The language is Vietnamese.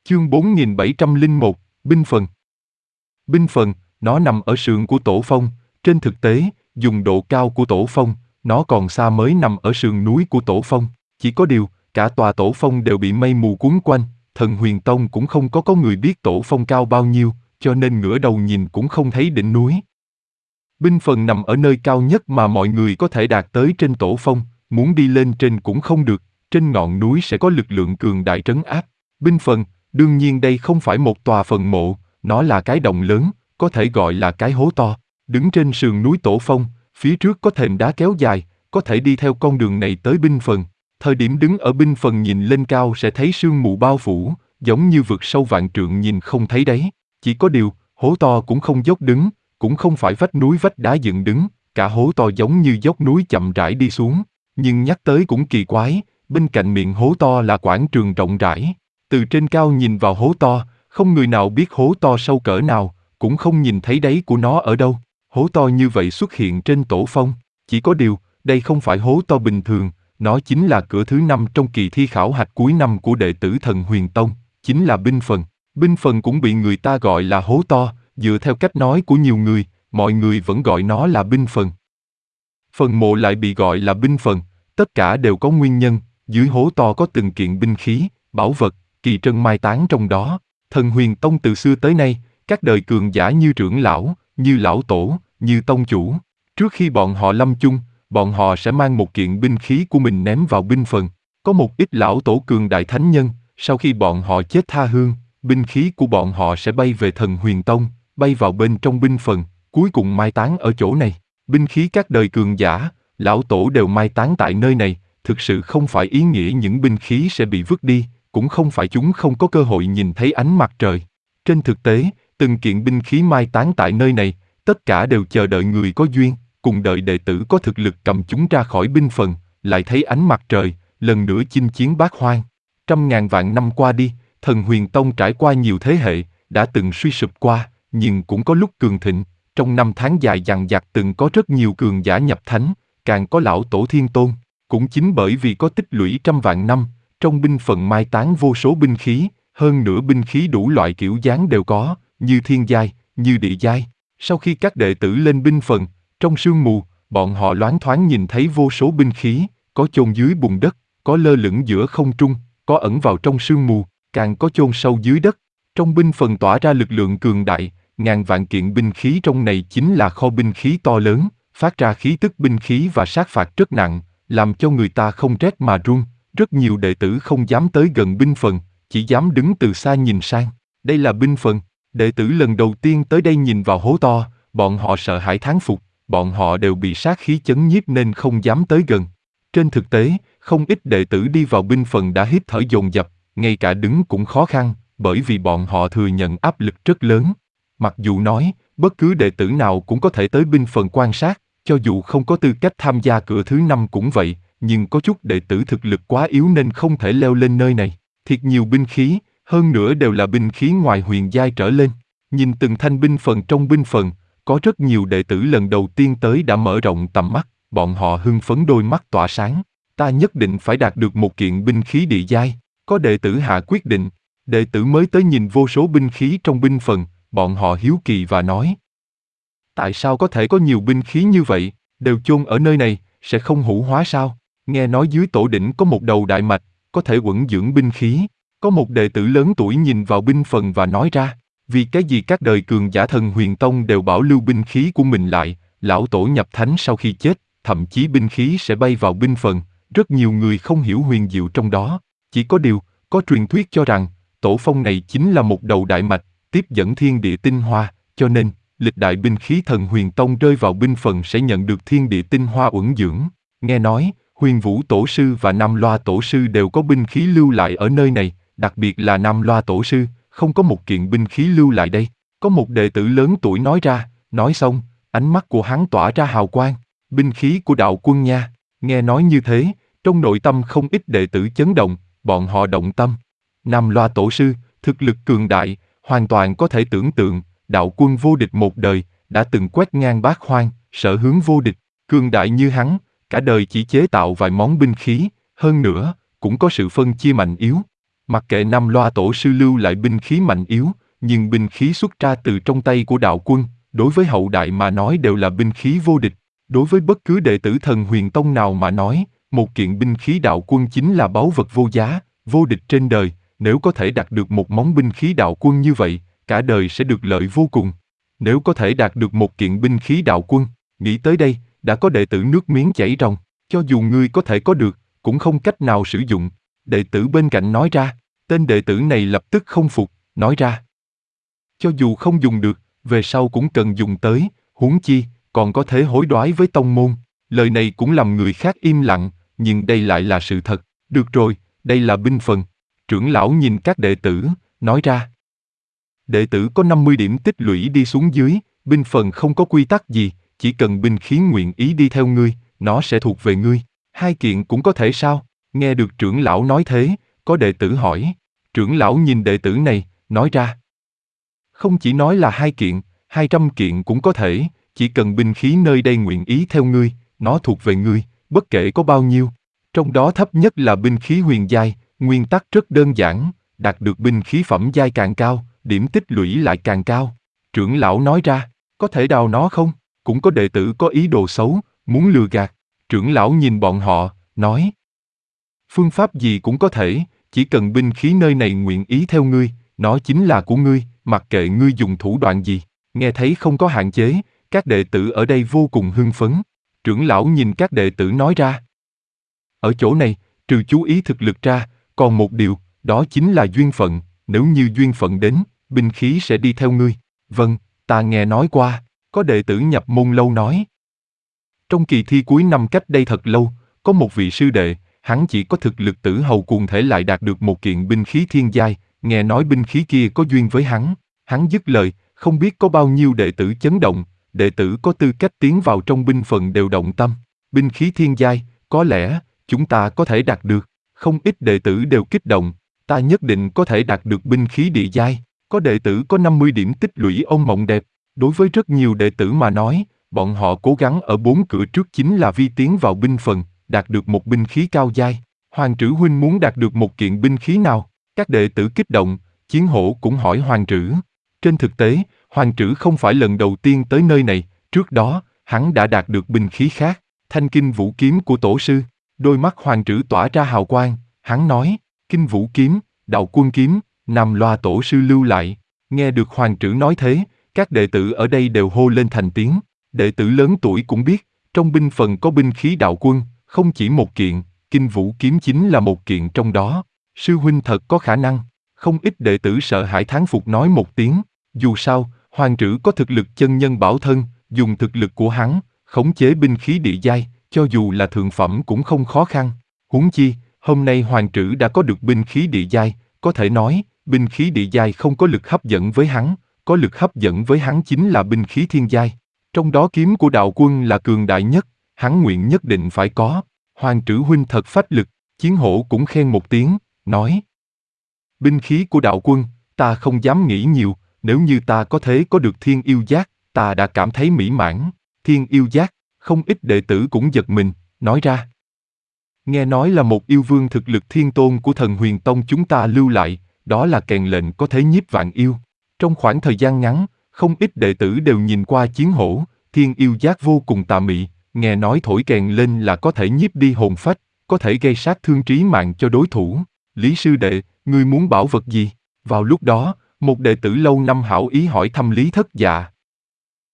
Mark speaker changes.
Speaker 1: Chương 4701, Binh phần. Binh phần, nó nằm ở sườn của Tổ Phong, trên thực tế, dùng độ cao của Tổ Phong, nó còn xa mới nằm ở sườn núi của Tổ Phong. Chỉ có điều, cả tòa Tổ Phong đều bị mây mù cuốn quanh, Thần Huyền Tông cũng không có người biết Tổ Phong cao bao nhiêu, cho nên ngửa đầu nhìn cũng không thấy đỉnh núi. Binh phần nằm ở nơi cao nhất mà mọi người có thể đạt tới trên Tổ Phong, muốn đi lên trên cũng không được, trên ngọn núi sẽ có lực lượng cường đại trấn áp. Binh phần, đương nhiên đây không phải một tòa phần mộ, nó là cái động lớn, có thể gọi là cái hố to. Đứng trên sườn núi Tổ Phong, phía trước có thềm đá kéo dài, có thể đi theo con đường này tới binh phần. Thời điểm đứng ở binh phần nhìn lên cao sẽ thấy sương mù bao phủ, giống như vực sâu vạn trượng nhìn không thấy đáy. Chỉ có điều, hố to cũng không dốc đứng, cũng không phải vách núi vách đá dựng đứng, cả hố to giống như dốc núi chậm rãi đi xuống. Nhưng nhắc tới cũng kỳ quái, bên cạnh miệng hố to là quảng trường rộng rãi. Từ trên cao nhìn vào hố to, không người nào biết hố to sâu cỡ nào, cũng không nhìn thấy đáy của nó ở đâu. Hố to như vậy xuất hiện trên Tổ Phong, chỉ có điều, đây không phải hố to bình thường, nó chính là cửa thứ 5 trong kỳ thi khảo hạch cuối năm của đệ tử Thần Huyền Tông, chính là binh phần. Binh phần cũng bị người ta gọi là hố to, dựa theo cách nói của nhiều người, mọi người vẫn gọi nó là binh phần. Phần mộ lại bị gọi là binh phần, tất cả đều có nguyên nhân, dưới hố to có từng kiện binh khí, bảo vật, kỳ trân mai táng trong đó. Thần Huyền Tông từ xưa tới nay, các đời cường giả như trưởng lão, như lão tổ, như tông chủ. Trước khi bọn họ lâm chung, bọn họ sẽ mang một kiện binh khí của mình ném vào binh phần. Có một ít lão tổ cường đại thánh nhân, sau khi bọn họ chết tha hương, binh khí của bọn họ sẽ bay về Thần Huyền Tông, bay vào bên trong binh phần, cuối cùng mai táng ở chỗ này. Binh khí các đời cường giả, lão tổ đều mai táng tại nơi này, thực sự không phải ý nghĩa những binh khí sẽ bị vứt đi, cũng không phải chúng không có cơ hội nhìn thấy ánh mặt trời. Trên thực tế, từng kiện binh khí mai táng tại nơi này, tất cả đều chờ đợi người có duyên, cùng đợi đệ tử có thực lực cầm chúng ra khỏi binh phần, lại thấy ánh mặt trời, lần nữa chinh chiến bát hoang. Trăm ngàn vạn năm qua đi, Thần Huyền Tông trải qua nhiều thế hệ, đã từng suy sụp qua, nhưng cũng có lúc cường thịnh. Trong năm tháng dài dằng dặc từng có rất nhiều cường giả nhập thánh, càng có lão tổ thiên tôn. Cũng chính bởi vì có tích lũy trăm vạn năm, trong binh phần mai táng vô số binh khí, hơn nữa binh khí đủ loại kiểu dáng đều có, như thiên giai, như địa giai. Sau khi các đệ tử lên binh phần, trong sương mù, bọn họ loáng thoáng nhìn thấy vô số binh khí, có chôn dưới bùn đất, có lơ lửng giữa không trung, có ẩn vào trong sương mù, càng có chôn sâu dưới đất. Trong binh phần tỏa ra lực lượng cường đại, ngàn vạn kiện binh khí trong này chính là kho binh khí to lớn, phát ra khí tức binh khí và sát phạt rất nặng, làm cho người ta không rét mà run. Rất nhiều đệ tử không dám tới gần binh phần, chỉ dám đứng từ xa nhìn sang. Đây là binh phần, đệ tử lần đầu tiên tới đây nhìn vào hố to, bọn họ sợ hãi thán phục, bọn họ đều bị sát khí chấn nhiếp nên không dám tới gần. Trên thực tế, không ít đệ tử đi vào binh phần đã hít thở dồn dập, ngay cả đứng cũng khó khăn, bởi vì bọn họ thừa nhận áp lực rất lớn. Mặc dù nói, bất cứ đệ tử nào cũng có thể tới binh phần quan sát, cho dù không có tư cách tham gia cửa thứ 5 cũng vậy, nhưng có chút đệ tử thực lực quá yếu nên không thể leo lên nơi này. Thiệt nhiều binh khí, hơn nữa đều là binh khí ngoài huyền giai trở lên. Nhìn từng thanh binh phần trong binh phần, có rất nhiều đệ tử lần đầu tiên tới đã mở rộng tầm mắt, bọn họ hưng phấn đôi mắt tỏa sáng. Ta nhất định phải đạt được một kiện binh khí địa giai. Có đệ tử hạ quyết định, đệ tử mới tới nhìn vô số binh khí trong binh phần, bọn họ hiếu kỳ và nói: tại sao có thể có nhiều binh khí như vậy, đều chôn ở nơi này, sẽ không hủ hóa sao? Nghe nói dưới tổ đỉnh có một đầu đại mạch, có thể uẩn dưỡng binh khí. Có một đệ tử lớn tuổi nhìn vào binh phần và nói ra: vì cái gì các đời cường giả Thần Huyền Tông đều bảo lưu binh khí của mình lại, lão tổ nhập thánh sau khi chết, thậm chí binh khí sẽ bay vào binh phần. Rất nhiều người không hiểu huyền diệu trong đó. Chỉ có điều, có truyền thuyết cho rằng, tổ phong này chính là một đầu đại mạch, tiếp dẫn thiên địa tinh hoa, cho nên, lịch đại binh khí Thần Huyền Tông rơi vào binh phần sẽ nhận được thiên địa tinh hoa uẩn dưỡng. Nghe nói, Huyền Vũ Tổ Sư và Nam Loa Tổ Sư đều có binh khí lưu lại ở nơi này, đặc biệt là Nam Loa Tổ Sư, không có một kiện binh khí lưu lại đây. Có một đệ tử lớn tuổi nói ra, nói xong, ánh mắt của hắn tỏa ra hào quang, binh khí của đạo quân nha. Nghe nói như thế, trong nội tâm không ít đệ tử chấn động, bọn họ động tâm. Nam Loa Tổ Sư, thực lực cường đại, hoàn toàn có thể tưởng tượng, đạo quân vô địch một đời, đã từng quét ngang bát hoang, sở hướng vô địch, cường đại như hắn, cả đời chỉ chế tạo vài món binh khí, hơn nữa, cũng có sự phân chia mạnh yếu. Mặc kệ Nam Loa tổ sư lưu lại binh khí mạnh yếu, nhưng binh khí xuất ra từ trong tay của đạo quân, đối với hậu đại mà nói đều là binh khí vô địch. Đối với bất cứ đệ tử Thần Huyền Tông nào mà nói, một kiện binh khí đạo quân chính là báu vật vô giá, vô địch trên đời. Nếu có thể đạt được một món binh khí đạo quân như vậy, cả đời sẽ được lợi vô cùng. Nếu có thể đạt được một kiện binh khí đạo quân, nghĩ tới đây, đã có đệ tử nước miếng chảy ròng. Cho dù ngươi có thể có được, cũng không cách nào sử dụng. Đệ tử bên cạnh nói ra. Tên đệ tử này lập tức không phục, nói ra. Cho dù không dùng được, về sau cũng cần dùng tới, huống chi, còn có thể hối đoái với tông môn. Lời này cũng làm người khác im lặng, nhưng đây lại là sự thật. Được rồi, đây là binh phần. Trưởng lão nhìn các đệ tử, nói ra. Đệ tử có 50 điểm tích lũy đi xuống dưới, binh phần không có quy tắc gì, chỉ cần binh khí nguyện ý đi theo ngươi, nó sẽ thuộc về ngươi. 2 kiện cũng có thể sao? Nghe được trưởng lão nói thế, có đệ tử hỏi. Trưởng lão nhìn đệ tử này, nói ra. Không chỉ nói là 2 kiện, 200 kiện cũng có thể, chỉ cần binh khí nơi đây nguyện ý theo ngươi, nó thuộc về ngươi, bất kể có bao nhiêu. Trong đó thấp nhất là binh khí huyền giai, nguyên tắc rất đơn giản, đạt được binh khí phẩm giai càng cao, điểm tích lũy lại càng cao. Trưởng lão nói ra, có thể đào nó không? Cũng có đệ tử có ý đồ xấu, muốn lừa gạt. Trưởng lão nhìn bọn họ, nói. Phương pháp gì cũng có thể, chỉ cần binh khí nơi này nguyện ý theo ngươi, nó chính là của ngươi, mặc kệ ngươi dùng thủ đoạn gì. Nghe thấy không có hạn chế, các đệ tử ở đây vô cùng hưng phấn. Trưởng lão nhìn các đệ tử nói ra. Ở chỗ này, trừ chú ý thực lực ra, còn một điều, đó chính là duyên phận, nếu như duyên phận đến, binh khí sẽ đi theo ngươi. Vâng, ta nghe nói qua, có đệ tử nhập môn lâu nói. Trong kỳ thi cuối năm cách đây thật lâu, có một vị sư đệ, hắn chỉ có thực lực tử hầu cuồng thể lại đạt được một kiện binh khí thiên giai, nghe nói binh khí kia có duyên với hắn. Hắn dứt lời, không biết có bao nhiêu đệ tử chấn động, đệ tử có tư cách tiến vào trong binh phần đều động tâm. Binh khí thiên giai, có lẽ, chúng ta có thể đạt được. Không ít đệ tử đều kích động, ta nhất định có thể đạt được binh khí địa giai. Có đệ tử có 50 điểm tích lũy ôm mộng đẹp. Đối với rất nhiều đệ tử mà nói, bọn họ cố gắng ở 4 cửa trước chính là vì tiến vào binh phần, đạt được một binh khí cao giai. Hoàng Trử huynh muốn đạt được một kiện binh khí nào? Các đệ tử kích động, Chiến Hổ cũng hỏi Hoàng Trử. Trên thực tế, Hoàng Trử không phải lần đầu tiên tới nơi này, trước đó, hắn đã đạt được binh khí khác, Thanh Kinh Vũ kiếm của tổ sư. Đôi mắt Hoàng Trử tỏa ra hào quang, hắn nói, Kinh Vũ kiếm, Đạo Quân kiếm, Nam Loa tổ sư lưu lại. Nghe được Hoàng Trử nói thế, các đệ tử ở đây đều hô lên thành tiếng. Đệ tử lớn tuổi cũng biết, trong binh phần có binh khí đạo quân, không chỉ một kiện, Kinh Vũ kiếm chính là một kiện trong đó. Sư huynh thật có khả năng. Không ít đệ tử sợ hãi thán phục nói một tiếng. Dù sao, Hoàng Trử có thực lực chân nhân bảo thân, dùng thực lực của hắn, khống chế binh khí địa giai, cho dù là thượng phẩm cũng không khó khăn. Huống chi, hôm nay Hoàng Trử đã có được binh khí địa giai, có thể nói, binh khí địa giai không có lực hấp dẫn với hắn, có lực hấp dẫn với hắn chính là binh khí thiên giai. Trong đó kiếm của đạo quân là cường đại nhất, hắn nguyện nhất định phải có. Hoàng Trử huynh thật phách lực, Chiến Hổ cũng khen một tiếng, nói. Binh khí của đạo quân, ta không dám nghĩ nhiều, nếu như ta có thể có được thiên yêu giác, ta đã cảm thấy mỹ mãn. Thiên yêu giác, không ít đệ tử cũng giật mình, nói ra. Nghe nói là một yêu vương thực lực thiên tôn của Thần Huyền Tông chúng ta lưu lại, đó là kèn lệnh có thể nhiếp vạn yêu. Trong khoảng thời gian ngắn, không ít đệ tử đều nhìn qua Chiến Hổ, thiên yêu giác vô cùng tà mị, nghe nói thổi kèn lên là có thể nhiếp đi hồn phách, có thể gây sát thương trí mạng cho đối thủ. Lý sư đệ, ngươi muốn bảo vật gì? Vào lúc đó, một đệ tử lâu năm hảo ý hỏi thăm Lý Thất Dạ.